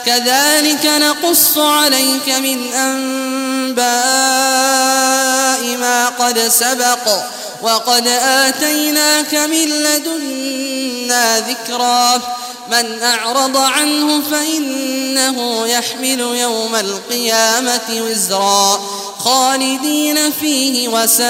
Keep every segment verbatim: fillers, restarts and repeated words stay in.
كذلك نقص عليك من أنباء ما قد سبق وقد آتيناك من لدنا ذكرا من أعرض عنه فإنه يحمل يوم القيامة وزرا خالدين فيه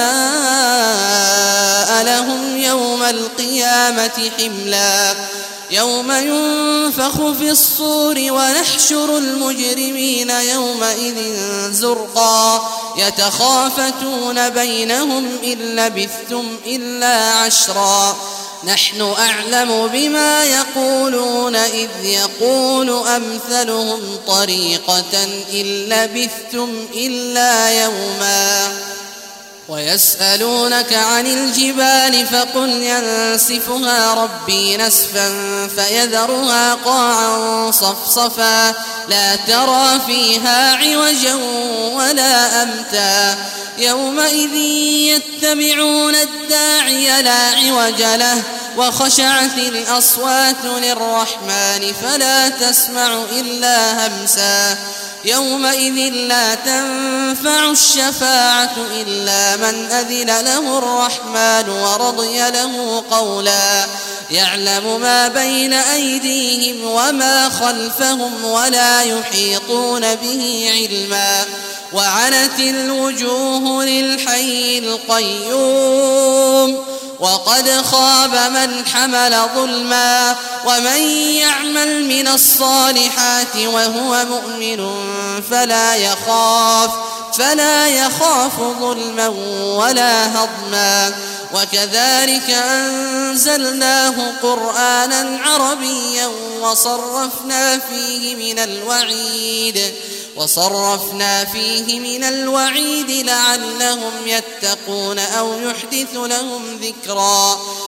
وساء لهم يوم القيامة حملا يوم ينفخ في الصور ونحشر المجرمين يومئذ زرقا يتخافتون بينهم إن لبثتم إلا عشرا نحن أعلم بما يقولون إذ يقول أمثلهم طريقة إن لبثتم إلا يوما ويسألونك عن الجبال فقل ينسفها ربي نسفا فيذرها قاعا صفصفا لا ترى فيها عوجا ولا أمتا يومئذ يتبعون الداعي لا عوج له وخشعت الأصوات للرحمن فلا تسمع إلا همسا يومئذ لا تنفع الشفاعة إلا من أذن له الرحمن ورضي له قولا يعلم ما بين أيديهم وما خلفهم ولا يحيطون به علما وعنت الوجوه للحي القيوم وقد خاب من حمل ظلما ومن يعمل من الصالحات وهو مؤمن فلا يخاف فلا يخاف ظلما ولا هضما وكذلك أنزلناه قرآنا عربيا وصرفنا فيه من الوعيد وصرفنا فيه من الوعيد لعلهم يتقون أو يحدث لهم ذكرا